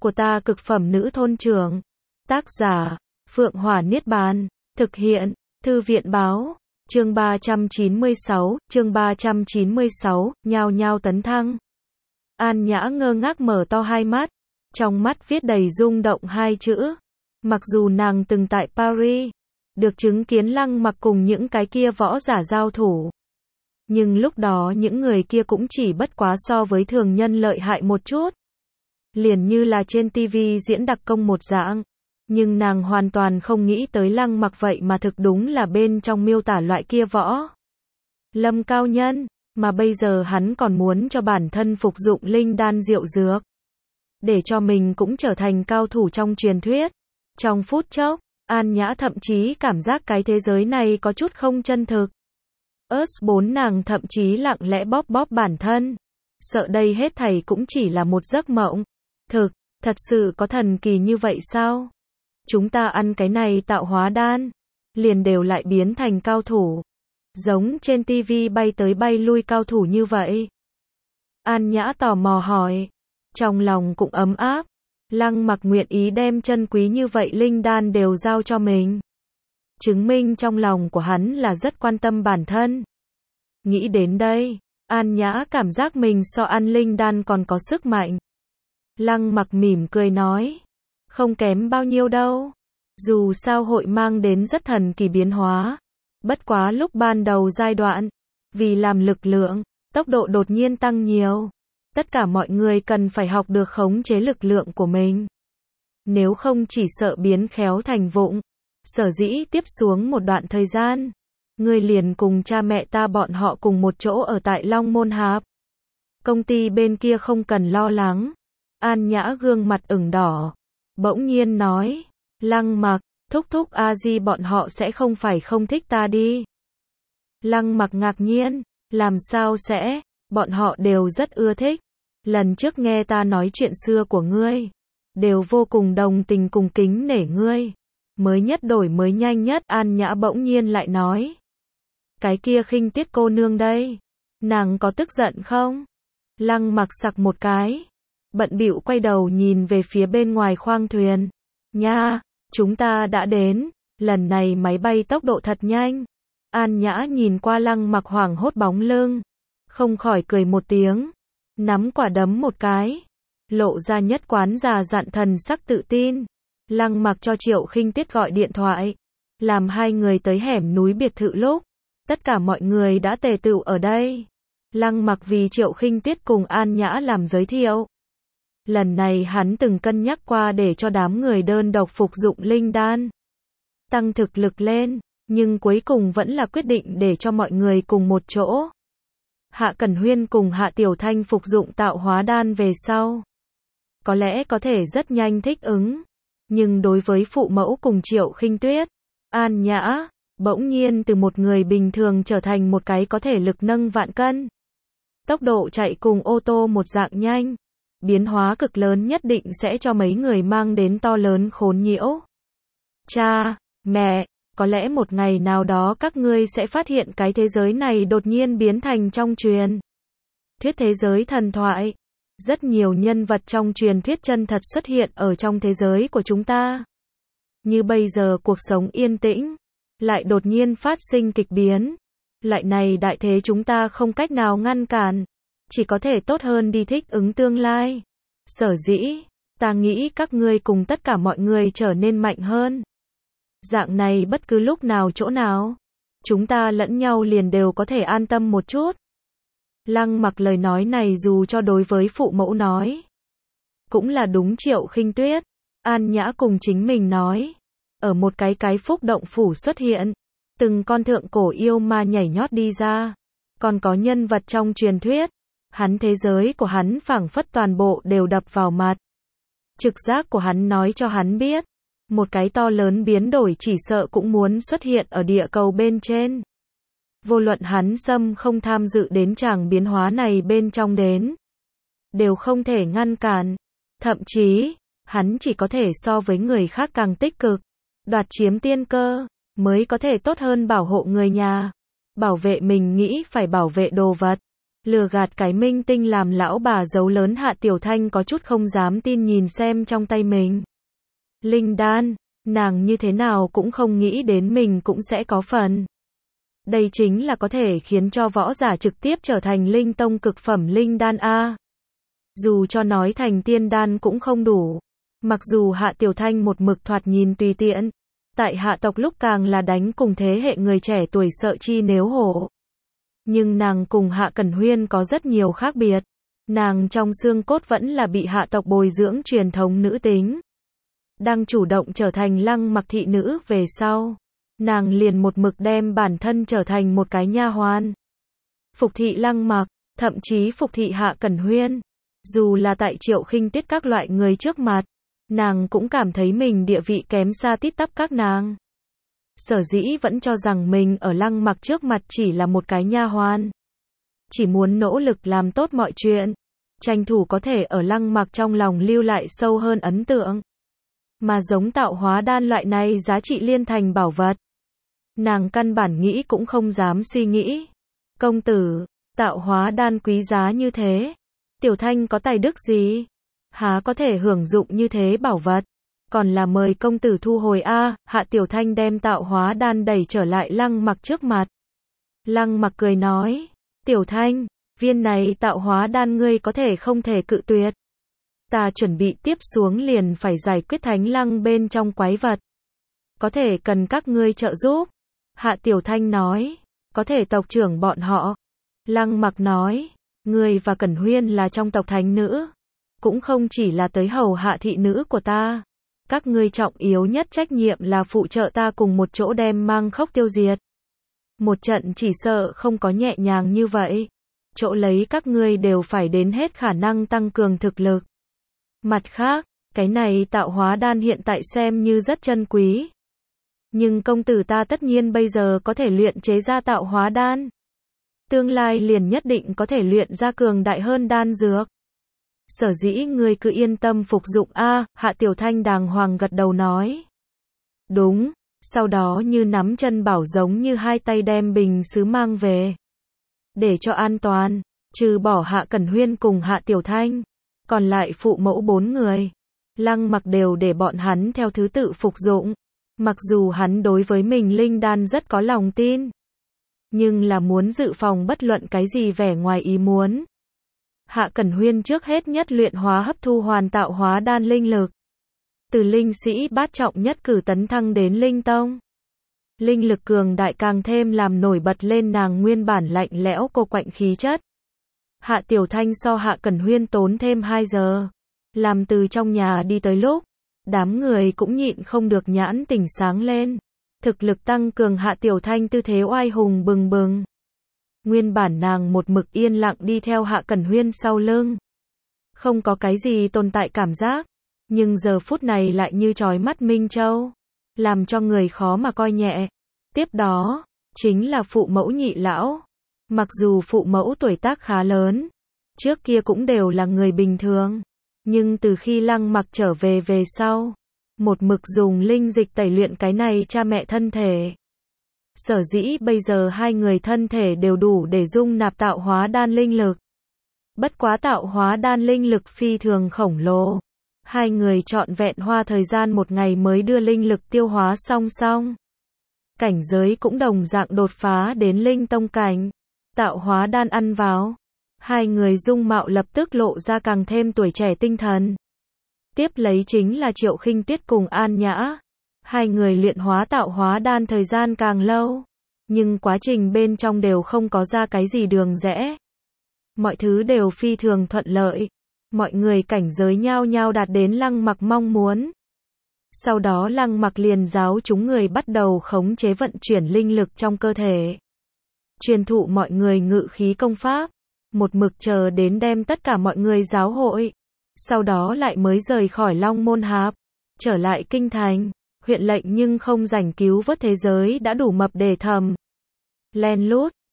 của ta cực phẩm nữ thôn trưởng. Tác giả, Phượng Hỏa Niết Bàn. Thực hiện, Thư viện Báo. Chương 396, nhao nhao tấn thăng. An Nhã ngơ ngác mở to hai mắt, trong mắt viết đầy rung động hai chữ. Mặc dù nàng từng tại Paris, được chứng kiến Lăng Mặc cùng những cái kia võ giả giao thủ. Nhưng lúc đó những người kia cũng chỉ bất quá so với thường nhân lợi hại một chút. Liền như là trên TV diễn đặc công một dạng. Nhưng nàng hoàn toàn không nghĩ tới Lăng Mặc vậy mà thực đúng là bên trong miêu tả loại kia võ lâm cao nhân, mà bây giờ hắn còn muốn cho bản thân phục dụng linh đan diệu dược, để cho mình cũng trở thành cao thủ trong truyền thuyết. Trong phút chốc, An Nhã thậm chí cảm giác cái thế giới này có chút không chân thực. S4 nàng thậm chí lặng lẽ bóp bóp bản thân, sợ đây hết thảy cũng chỉ là một giấc mộng. Thật sự có thần kỳ như vậy sao? Chúng ta ăn cái này tạo hóa đan, liền đều lại biến thành cao thủ. Giống trên TV bay tới bay lui cao thủ như vậy. An Nhã tò mò hỏi, trong lòng cũng ấm áp. Lăng Mặc nguyện ý đem chân quý như vậy linh đan đều giao cho mình, chứng minh trong lòng của hắn là rất quan tâm bản thân. Nghĩ đến đây, An Nhã cảm giác mình so ăn linh đan còn có sức mạnh. Lăng Mặc mỉm cười nói, không kém bao nhiêu đâu. Dù sao hội mang đến rất thần kỳ biến hóa. Bất quá lúc ban đầu giai đoạn, vì làm lực lượng, tốc độ đột nhiên tăng nhiều. Tất cả mọi người cần phải học được khống chế lực lượng của mình. Nếu không chỉ sợ biến khéo thành vụng. Sở dĩ tiếp xuống một đoạn thời gian, ngươi liền cùng cha mẹ ta bọn họ cùng một chỗ ở tại Long Môn Hạp. Công ty bên kia không cần lo lắng. An Nhã gương mặt ửng đỏ, bỗng nhiên nói, Lăng Mặc, thúc thúc A Di bọn họ sẽ không phải không thích ta đi. Lăng Mặc ngạc nhiên, làm sao sẽ, bọn họ đều rất ưa thích. Lần trước nghe ta nói chuyện xưa của ngươi, đều vô cùng đồng tình cùng kính nể ngươi. Mới nhất đổi mới nhanh nhất. An Nhã bỗng nhiên lại nói, cái kia Khinh Tuyết cô nương đây, nàng có tức giận không? Lăng Mặc sặc một cái, bận bịu quay đầu nhìn về phía bên ngoài khoang thuyền. Nha, chúng ta đã đến, lần này máy bay tốc độ thật nhanh. An Nhã nhìn qua Lăng Mặc hoảng hốt bóng lưng, không khỏi cười một tiếng, nắm quả đấm một cái, lộ ra nhất quán già dặn thần sắc tự tin. Lăng Mặc cho Triệu Khinh Tuyết gọi điện thoại, làm hai người tới hẻm núi biệt thự lúc, tất cả mọi người đã tề tựu ở đây. Lăng Mặc vì Triệu Khinh Tuyết cùng An Nhã làm giới thiệu. Lần này hắn từng cân nhắc qua để cho đám người đơn độc phục dụng linh đan, tăng thực lực lên, nhưng cuối cùng vẫn là quyết định để cho mọi người cùng một chỗ. Hạ Cẩn Huyên cùng Hạ Tiểu Thanh phục dụng tạo hóa đan về sau, có lẽ có thể rất nhanh thích ứng, nhưng đối với phụ mẫu cùng Triệu Khinh Tuyết, An Nhã, bỗng nhiên từ một người bình thường trở thành một cái có thể lực nâng vạn cân. Tốc độ chạy cùng ô tô một dạng nhanh. Biến hóa cực lớn nhất định sẽ cho mấy người mang đến to lớn khốn nhiễu. Cha, mẹ, có lẽ một ngày nào đó các ngươi sẽ phát hiện cái thế giới này đột nhiên biến thành trong truyền thuyết thế giới thần thoại. Rất nhiều nhân vật trong truyền thuyết chân thật xuất hiện ở trong thế giới của chúng ta. Như bây giờ cuộc sống yên tĩnh, lại đột nhiên phát sinh kịch biến. Loại này đại thế chúng ta không cách nào ngăn cản, chỉ có thể tốt hơn đi thích ứng tương lai. Sở dĩ, ta nghĩ các ngươi cùng tất cả mọi người trở nên mạnh hơn. Dạng này bất cứ lúc nào chỗ nào, chúng ta lẫn nhau liền đều có thể an tâm một chút. Lăng Mặc lời nói này dù cho đối với phụ mẫu nói, cũng là đúng. Triệu Khinh Tuyết, An Nhã cùng chính mình nói, ở một cái phúc động phủ xuất hiện, từng con thượng cổ yêu ma nhảy nhót đi ra, còn có nhân vật trong truyền thuyết. Hắn thế giới của hắn phảng phất toàn bộ đều đập vào mặt. Trực giác của hắn nói cho hắn biết, một cái to lớn biến đổi chỉ sợ cũng muốn xuất hiện ở địa cầu bên trên. Vô luận hắn không tham dự đến tràng biến hóa này bên trong đến, đều không thể ngăn cản. Thậm chí, hắn chỉ có thể so với người khác càng tích cực, đoạt chiếm tiên cơ, mới có thể tốt hơn bảo hộ người nhà, bảo vệ mình nghĩ phải bảo vệ đồ vật. Lừa gạt cái minh tinh làm lão bà giấu lớn. Hạ Tiểu Thanh có chút không dám tin nhìn xem trong tay mình. Linh đan, nàng như thế nào cũng không nghĩ đến mình cũng sẽ có phần. Đây chính là có thể khiến cho võ giả trực tiếp trở thành linh tông cực phẩm linh đan a. Dù cho nói thành tiên đan cũng không đủ. Mặc dù Hạ Tiểu Thanh một mực thoạt nhìn tùy tiện, tại hạ tộc lúc càng là đánh cùng thế hệ người trẻ tuổi sợ chi nếu hổ. Nhưng nàng cùng Hạ Cẩn Huyên có rất nhiều khác biệt. Nàng trong xương cốt vẫn là bị hạ tộc bồi dưỡng truyền thống nữ tính. Đang chủ động trở thành Lăng Mặc thị nữ về sau. Nàng liền một mực đem bản thân trở thành một cái nha hoàn. Phục thị Lăng Mặc, thậm chí phục thị Hạ Cẩn Huyên. Dù là tại Triệu Khinh Tuyết các loại người trước mặt, nàng cũng cảm thấy mình địa vị kém xa tít tắp các nàng. Sở dĩ vẫn cho rằng mình ở Lăng Mặc trước mặt chỉ là một cái nha hoàn. Chỉ muốn nỗ lực làm tốt mọi chuyện, tranh thủ có thể ở Lăng Mặc trong lòng lưu lại sâu hơn ấn tượng. Mà giống tạo hóa đan loại này giá trị liên thành bảo vật, nàng căn bản nghĩ cũng không dám suy nghĩ. Công tử, tạo hóa đan quý giá như thế, Tiểu Thanh có tài đức gì? Há có thể hưởng dụng như thế bảo vật? Còn là mời công tử thu hồi a. Hạ Tiểu Thanh đem tạo hóa đan đẩy trở lại Lăng Mặc trước mặt. Lăng Mặc cười nói, Tiểu Thanh, viên này tạo hóa đan ngươi có thể không thể cự tuyệt. Ta chuẩn bị tiếp xuống liền phải giải quyết Thánh Lăng bên trong quái vật. Có thể cần các ngươi trợ giúp. Hạ Tiểu Thanh nói, có thể tộc trưởng bọn họ. Lăng Mặc nói, ngươi và Cẩn Huyên là trong tộc thánh nữ, cũng không chỉ là tới hầu hạ thị nữ của ta. Các ngươi trọng yếu nhất trách nhiệm là phụ trợ ta cùng một chỗ đem Mang Khốc tiêu diệt. Một trận chỉ sợ không có nhẹ nhàng như vậy. Chỗ lấy các ngươi đều phải đến hết khả năng tăng cường thực lực. Mặt khác, cái này tạo hóa đan hiện tại xem như rất chân quý. Nhưng công tử ta tất nhiên bây giờ có thể luyện chế ra tạo hóa đan. Tương lai liền nhất định có thể luyện ra cường đại hơn đan dược. Sở dĩ ngươi cứ yên tâm phục dụng a. Hạ Tiểu Thanh đàng hoàng gật đầu nói. Đúng, sau đó như nắm chân bảo giống như hai tay đem bình sứ mang về. Để cho an toàn, trừ bỏ Hạ Cẩn Huyên cùng Hạ Tiểu Thanh, còn lại phụ mẫu 4 người. Lăng Mặc đều để bọn hắn theo thứ tự phục dụng. Mặc dù hắn đối với mình linh đan rất có lòng tin, nhưng là muốn dự phòng bất luận cái gì vẻ ngoài ý muốn. Hạ Cẩn Huyên trước hết nhất luyện hóa hấp thu hoàn tạo hóa đan linh lực. Từ linh sĩ bát trọng nhất cử tấn thăng đến linh tông. Linh lực cường đại càng thêm làm nổi bật lên nàng nguyên bản lạnh lẽo cô quạnh khí chất. Hạ Tiểu Thanh so Hạ Cẩn Huyên tốn thêm 2 giờ. Làm từ trong nhà đi tới lúc, đám người cũng nhịn không được nhãn tỉnh sáng lên. Thực lực tăng cường Hạ Tiểu Thanh tư thế oai hùng bừng bừng. Nguyên bản nàng một mực yên lặng đi theo Hạ Cẩn Huyên sau lưng. Không có cái gì tồn tại cảm giác. Nhưng giờ phút này lại như chói mắt minh châu. Làm cho người khó mà coi nhẹ. Tiếp đó, chính là phụ mẫu nhị lão. Mặc dù phụ mẫu tuổi tác khá lớn, trước kia cũng đều là người bình thường. Nhưng từ khi Lăng Mặc trở về sau, một mực dùng linh dịch tẩy luyện cái này cha mẹ thân thể. Sở dĩ bây giờ hai người thân thể đều đủ để dung nạp tạo hóa đan linh lực. Bất quá tạo hóa đan linh lực phi thường khổng lồ. Hai người trọn vẹn hoa thời gian 1 ngày mới đưa linh lực tiêu hóa song. Cảnh giới cũng đồng dạng đột phá đến linh tông cảnh. Tạo hóa đan ăn vào, hai người dung mạo lập tức lộ ra càng thêm tuổi trẻ tinh thần. Tiếp lấy chính là Triệu Khinh Tuyết cùng An Nhã. Hai người luyện hóa tạo hóa đan thời gian càng lâu, nhưng quá trình bên trong đều không có ra cái gì đường rẽ. Mọi thứ đều phi thường thuận lợi. Mọi người cảnh giới nhao nhao đạt đến Lăng Mặc mong muốn. Sau đó Lăng Mặc liền giáo chúng người bắt đầu khống chế vận chuyển linh lực trong cơ thể. Truyền thụ mọi người ngự khí công pháp. Một mực chờ đến đem tất cả mọi người giáo hội. Sau đó lại mới rời khỏi Long Môn Hạp. Trở lại kinh thành. Huyện lệnh nhưng không rảnh cứu vớt thế giới đã đủ mập để thầm. Len lút.